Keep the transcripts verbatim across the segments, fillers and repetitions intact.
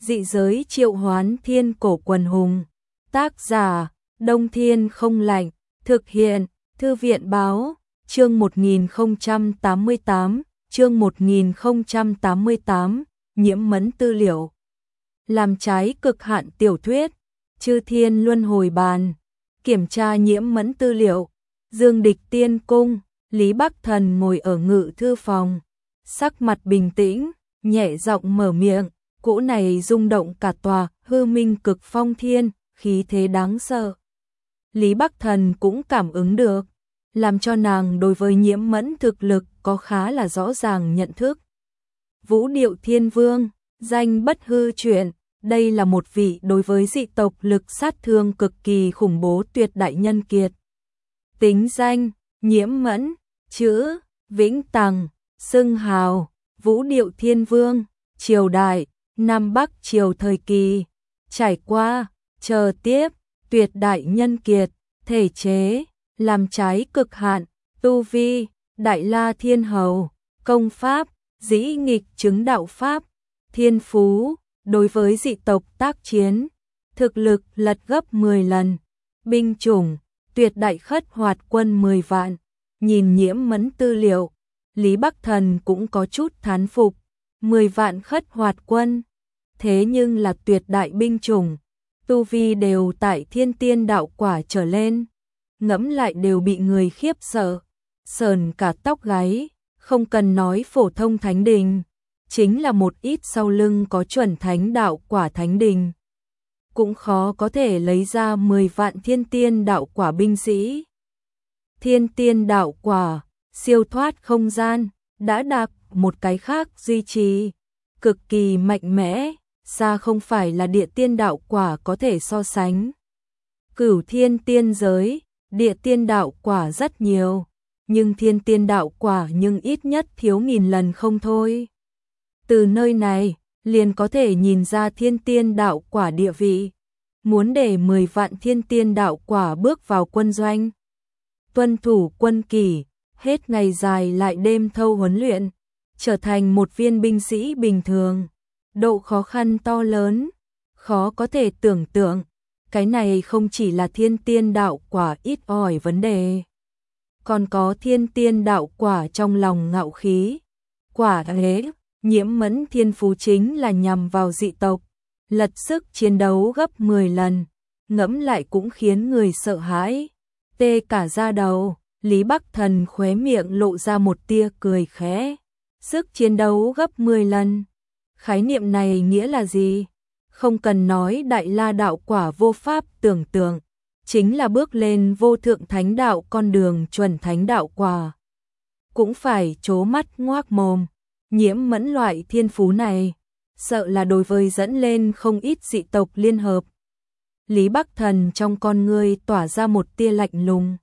Dị giới triệu hoán thiên cổ quần hùng. Tác giả, Đông Thiên không lạnh. Thực hiện, Thư viện báo, chương một nghìn không trăm tám mươi tám, chương một nghìn không trăm tám mươi tám, nhiễm mẫn tư liệu. Làm trái cực hạn tiểu thuyết, Chư Thiên Luân Hồi Bàn, kiểm tra nhiễm mẫn tư liệu, Dương Địch Tiên Cung, Lý Bắc Thần ngồi ở ngự thư phòng, sắc mặt bình tĩnh, nhẹ giọng mở miệng, cỗ này rung động cả tòa, hư minh cực phong thiên, khí thế đáng sợ. Lý Bắc Thần cũng cảm ứng được, làm cho nàng đối với nhiễm mẫn thực lực có khá là rõ ràng nhận thức. Vũ Điệu Thiên Vương, danh bất hư truyền, đây là một vị đối với dị tộc lực sát thương cực kỳ khủng bố tuyệt đại nhân kiệt. Tính danh, nhiễm mẫn, chữ, vĩnh tằng, xưng hào, Vũ Điệu Thiên Vương, triều đại, Nam Bắc triều thời kỳ, trải qua, chờ tiếp, tuyệt đại nhân kiệt, thể chế, làm trái cực hạn, tu vi, đại la thiên hầu, công pháp, dĩ nghịch chứng đạo pháp, thiên phú, đối với dị tộc tác chiến, thực lực lật gấp mười lần, binh chủng, tuyệt đại khất hoạt quân mười vạn, nhìn nhiễm mẫn tư liệu, Lý Bắc Thần cũng có chút thán phục, mười vạn khất hoạt quân, thế nhưng là tuyệt đại binh chủng, tu vi đều tại thiên tiên đạo quả trở lên, ngẫm lại đều bị người khiếp sợ, sờn cả tóc gáy, không cần nói phổ thông thánh đình, chính là một ít sau lưng có chuẩn thánh đạo quả thánh đình. Cũng khó có thể lấy ra mười vạn thiên tiên đạo quả binh sĩ. Thiên tiên đạo quả, siêu thoát không gian, đã đạt một cái khác duy trì, cực kỳ mạnh mẽ, xa không phải là địa tiên đạo quả có thể so sánh. Cửu thiên tiên giới, địa tiên đạo quả rất nhiều, nhưng thiên tiên đạo quả nhưng ít nhất thiếu nghìn lần không thôi. Từ nơi này, liền có thể nhìn ra thiên tiên đạo quả địa vị. Muốn để mười vạn thiên tiên đạo quả bước vào quân doanh, tuân thủ quân kỷ, hết ngày dài lại đêm thâu huấn luyện, trở thành một viên binh sĩ bình thường. Độ khó khăn to lớn, khó có thể tưởng tượng, cái này không chỉ là thiên tiên đạo quả ít ỏi vấn đề, còn có thiên tiên đạo quả trong lòng ngạo khí. Quả thế, nhiễm mẫn thiên phú chính là nhằm vào dị tộc, lật sức chiến đấu gấp mười lần, ngẫm lại cũng khiến người sợ hãi, tê cả da đầu. Lý Bắc Thần khóe miệng lộ ra một tia cười khẽ, sức chiến đấu gấp mười lần. Khái niệm này nghĩa là gì? Không cần nói đại la đạo quả vô pháp tưởng tượng, chính là bước lên vô thượng thánh đạo con đường chuẩn thánh đạo quả. Cũng phải trố mắt ngoác mồm, nhiễm mẫn loại thiên phú này, sợ là đối với dẫn lên không ít dị tộc liên hợp. Lý Bắc Thần trong con ngươi tỏa ra một tia lạnh lùng.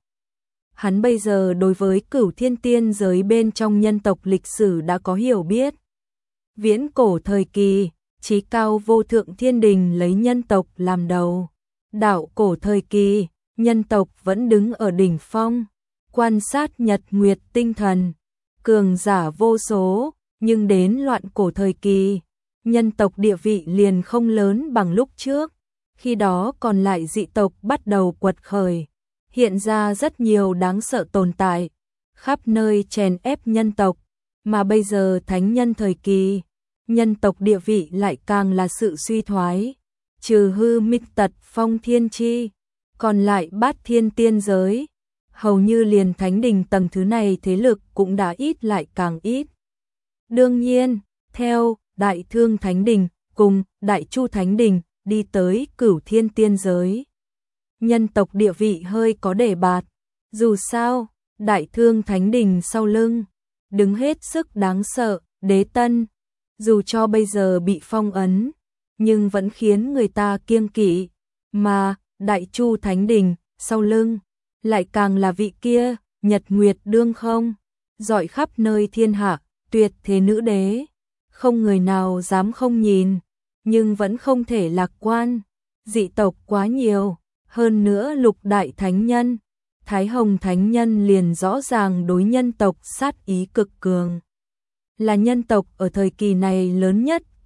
Hắn bây giờ đối với cửu thiên tiên giới bên trong nhân tộc lịch sử đã có hiểu biết. Viễn cổ thời kỳ, chí cao vô thượng thiên đình lấy nhân tộc làm đầu. Đạo cổ thời kỳ, nhân tộc vẫn đứng ở đỉnh phong, quan sát nhật nguyệt tinh thần, cường giả vô số, nhưng đến loạn cổ thời kỳ, nhân tộc địa vị liền không lớn bằng lúc trước, khi đó còn lại dị tộc bắt đầu quật khởi, hiện ra rất nhiều đáng sợ tồn tại, khắp nơi chèn ép nhân tộc, mà bây giờ thánh nhân thời kỳ, nhân tộc địa vị lại càng là sự suy thoái, trừ hư minh tật phong thiên chi, còn lại bát thiên tiên giới, hầu như liền thánh đình tầng thứ này thế lực cũng đã ít lại càng ít. Đương nhiên, theo Đại Thương Thánh Đình cùng Đại Chu Thánh Đình đi tới cửu thiên tiên giới, nhân tộc địa vị hơi có đề bạt, dù sao, Đại Thương Thánh Đình sau lưng, đứng hết sức đáng sợ, Đế Tân, dù cho bây giờ bị phong ấn, nhưng vẫn khiến người ta kiêng kỵ, mà Đại Chu Thánh Đình sau lưng, lại càng là vị kia, Nhật Nguyệt Đương Không, rọi khắp nơi thiên hạ, tuyệt thế nữ đế, không người nào dám không nhìn, nhưng vẫn không thể lạc quan, dị tộc quá nhiều, hơn nữa lục đại thánh nhân, Thái Hồng Thánh Nhân liền rõ ràng đối nhân tộc sát ý cực cường. Là nhân tộc ở thời kỳ này lớn nhất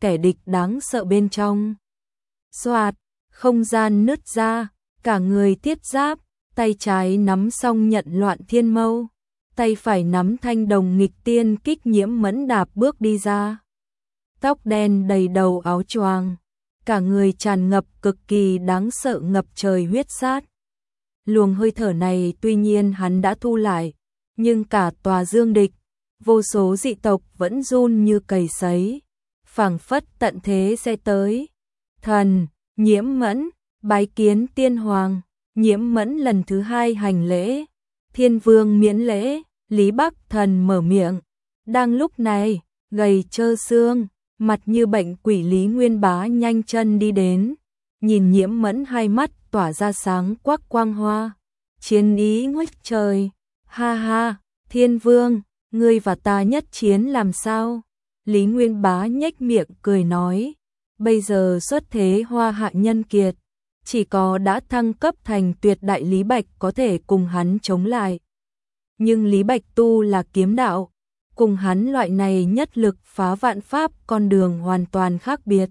kẻ địch đáng sợ bên trong. Soạt, không gian nứt ra, cả người thiết giáp, tay trái nắm song nhận loạn thiên mâu, tay phải nắm thanh đồng nghịch tiên kích Nhiễm Mẫn đạp bước đi ra. Tóc đen đầy đầu áo choàng, cả người tràn ngập cực kỳ đáng sợ ngập trời huyết sát. Luồng hơi thở này tuy nhiên hắn đã thu lại, nhưng cả tòa dương địch, vô số dị tộc vẫn run như cầy sấy, phảng phất tận thế sẽ tới. Thần, Nhiễm Mẫn, bái kiến tiên hoàng. Nhiễm Mẫn lần thứ hai hành lễ. Thiên vương miễn lễ. Lý Bắc Thần mở miệng. Đang lúc này, gầy trơ xương, mặt như bệnh quỷ Lý Nguyên Bá nhanh chân đi đến, nhìn Nhiễm Mẫn hai mắt tỏa ra sáng quắc quang hoa, chiến ý ngút trời. Ha ha, Thiên vương, ngươi và ta nhất chiến làm sao? Lý Nguyên Bá nhếch miệng cười nói, bây giờ xuất thế hoa hạ nhân kiệt, chỉ có đã thăng cấp thành tuyệt đại Lý Bạch có thể cùng hắn chống lại. Nhưng Lý Bạch tu là kiếm đạo, cùng hắn loại này nhất lực phá vạn pháp con đường hoàn toàn khác biệt.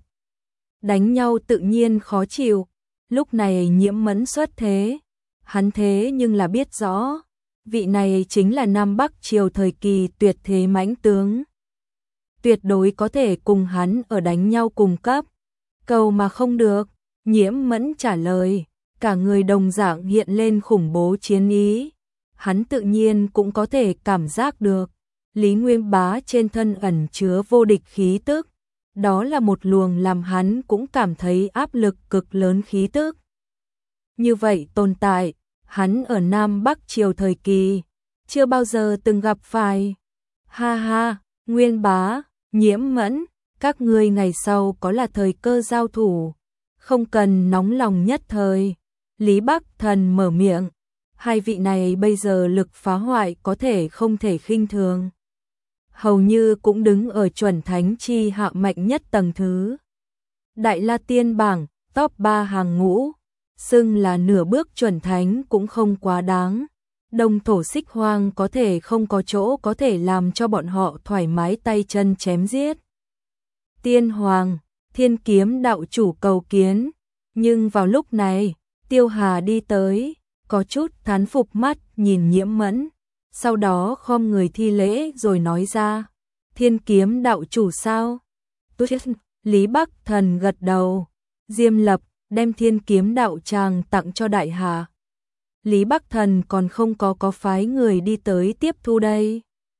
Đánh nhau tự nhiên khó chịu, lúc này Nhiễm Mẫn xuất thế, hắn thế nhưng là biết rõ, vị này chính là Nam Bắc Triều thời kỳ tuyệt thế mãnh tướng. Tuyệt đối có thể cùng hắn ở đánh nhau cùng cấp. Cầu mà không được, Nhiễm Mẫn trả lời, cả người đồng dạng hiện lên khủng bố chiến ý. Hắn tự nhiên cũng có thể cảm giác được, Lý Nguyên Bá trên thân ẩn chứa vô địch khí tức. Đó là một luồng làm hắn cũng cảm thấy áp lực cực lớn khí tức. Như vậy tồn tại, hắn ở Nam Bắc Triều thời kỳ, chưa bao giờ từng gặp phải. Ha ha, Nguyên Bá, Nhiễm Mẫn, các ngươi ngày sau có là thời cơ giao thủ, không cần nóng lòng nhất thời. Lý Bắc Thần mở miệng, hai vị này bây giờ lực phá hoại có thể không thể khinh thường. Hầu như cũng đứng ở chuẩn thánh chi hạ mạnh nhất tầng thứ. Đại La Tiên bảng, top ba hàng ngũ, xưng là nửa bước chuẩn thánh cũng không quá đáng. Đông thổ xích hoang có thể không có chỗ có thể làm cho bọn họ thoải mái tay chân chém giết. Tiên hoàng, Thiên Kiếm đạo chủ cầu kiến, nhưng vào lúc này, Tiêu Hà đi tới, có chút thán phục mắt nhìn Nhiễm Mẫn, sau đó khom người thi lễ rồi nói ra, Thiên Kiếm đạo chủ sao? Tốt, Lý Bắc Thần gật đầu, Diêm Lập đem Thiên Kiếm đạo tràng tặng cho Đại Hà. Lý Bắc Thần còn không có có phái người đi tới tiếp thu đây.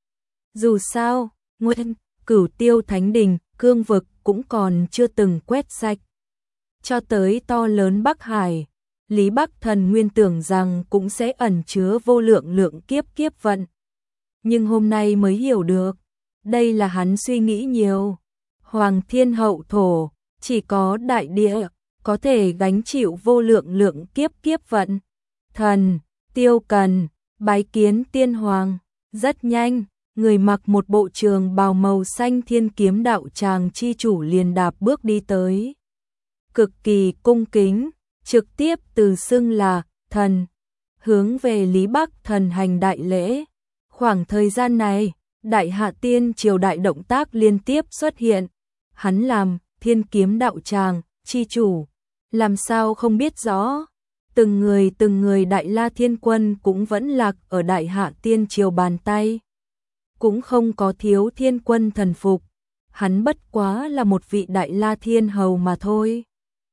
Dù sao, nguyên Cửu Tiêu Thánh Đình, cương vực cũng còn chưa từng quét sạch. Cho tới to lớn Bắc Hải, Lý Bắc Thần nguyên tưởng rằng cũng sẽ ẩn chứa vô lượng lượng kiếp kiếp vận. Nhưng hôm nay mới hiểu được, đây là hắn suy nghĩ nhiều. Hoàng Thiên Hậu Thổ, chỉ có đại địa, có thể gánh chịu vô lượng lượng kiếp kiếp vận. Thần, Tiêu Cần, bái kiến tiên hoàng. Rất nhanh, người mặc một bộ trường bào màu xanh Thiên Kiếm đạo tràng chi chủ liền đạp bước đi tới. Cực kỳ cung kính, trực tiếp từ xưng là thần, hướng về Lý Bắc Thần hành đại lễ. Khoảng thời gian này, Đại Hạ Tiên triều đại động tác liên tiếp xuất hiện. Hắn làm Thiên Kiếm đạo tràng chi chủ, làm sao không biết rõ. Từng người từng người Đại La Thiên Quân cũng vẫn lạc ở Đại Hạ Tiên triều bàn tay. Cũng không có thiếu thiên quân thần phục. Hắn bất quá là một vị Đại La Thiên hầu mà thôi.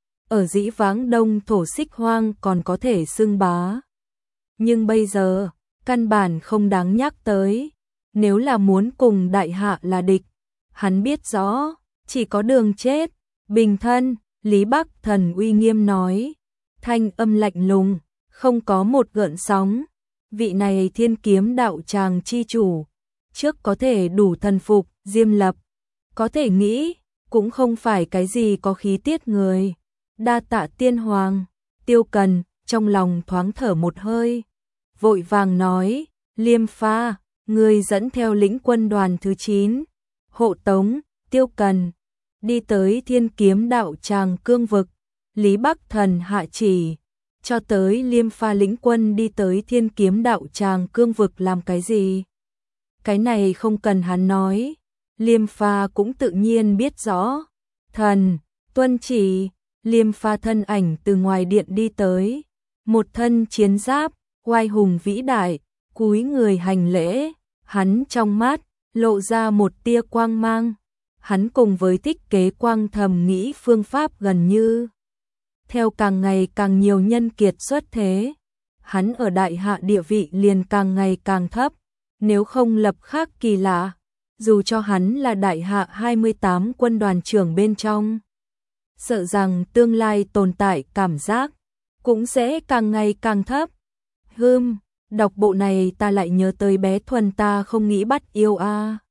Ở dĩ vãng Đông thổ xích hoang còn có thể xưng bá. Nhưng bây giờ, căn bản không đáng nhắc tới. Nếu là muốn cùng Đại Hạ là địch, hắn biết rõ, chỉ có đường chết. Bình thân, Lý Bắc Thần uy nghiêm nói, thanh âm lạnh lùng, không có một gợn sóng. Vị này Thiên Kiếm đạo tràng chi chủ, trước có thể đủ thần phục Diêm Lập, có thể nghĩ, cũng không phải cái gì có khí tiết người. Đa tạ tiên hoàng. Tiêu Cần trong lòng thoáng thở một hơi, vội vàng nói, Liêm Pha, người dẫn theo lĩnh quân đoàn thứ chín, hộ tống Tiêu Cần đi tới Thiên Kiếm đạo tràng cương vực. Lý Bắc Thần hạ chỉ, cho tới Liêm Pha lĩnh quân đi tới Thiên Kiếm đạo tràng cương vực làm cái gì? Cái này không cần hắn nói, Liêm Pha cũng tự nhiên biết rõ. Thần, tuân chỉ, Liêm Pha thân ảnh từ ngoài điện đi tới, một thân chiến giáp, oai hùng vĩ đại, cúi người hành lễ, hắn trong mắt lộ ra một tia quang mang. Hắn cùng với Thích Kế Quang thầm nghĩ phương pháp gần như theo càng ngày càng nhiều nhân kiệt xuất thế, hắn ở đại hạ địa vị liền càng ngày càng thấp, nếu không lập khác kỳ lạ, dù cho hắn là đại hạ hai mươi tám quân đoàn trưởng bên trong, sợ rằng tương lai tồn tại cảm giác cũng sẽ càng ngày càng thấp. Hừm, đọc bộ này ta lại nhớ tới bé Thuần ta không nghĩ bắt yêu a. À.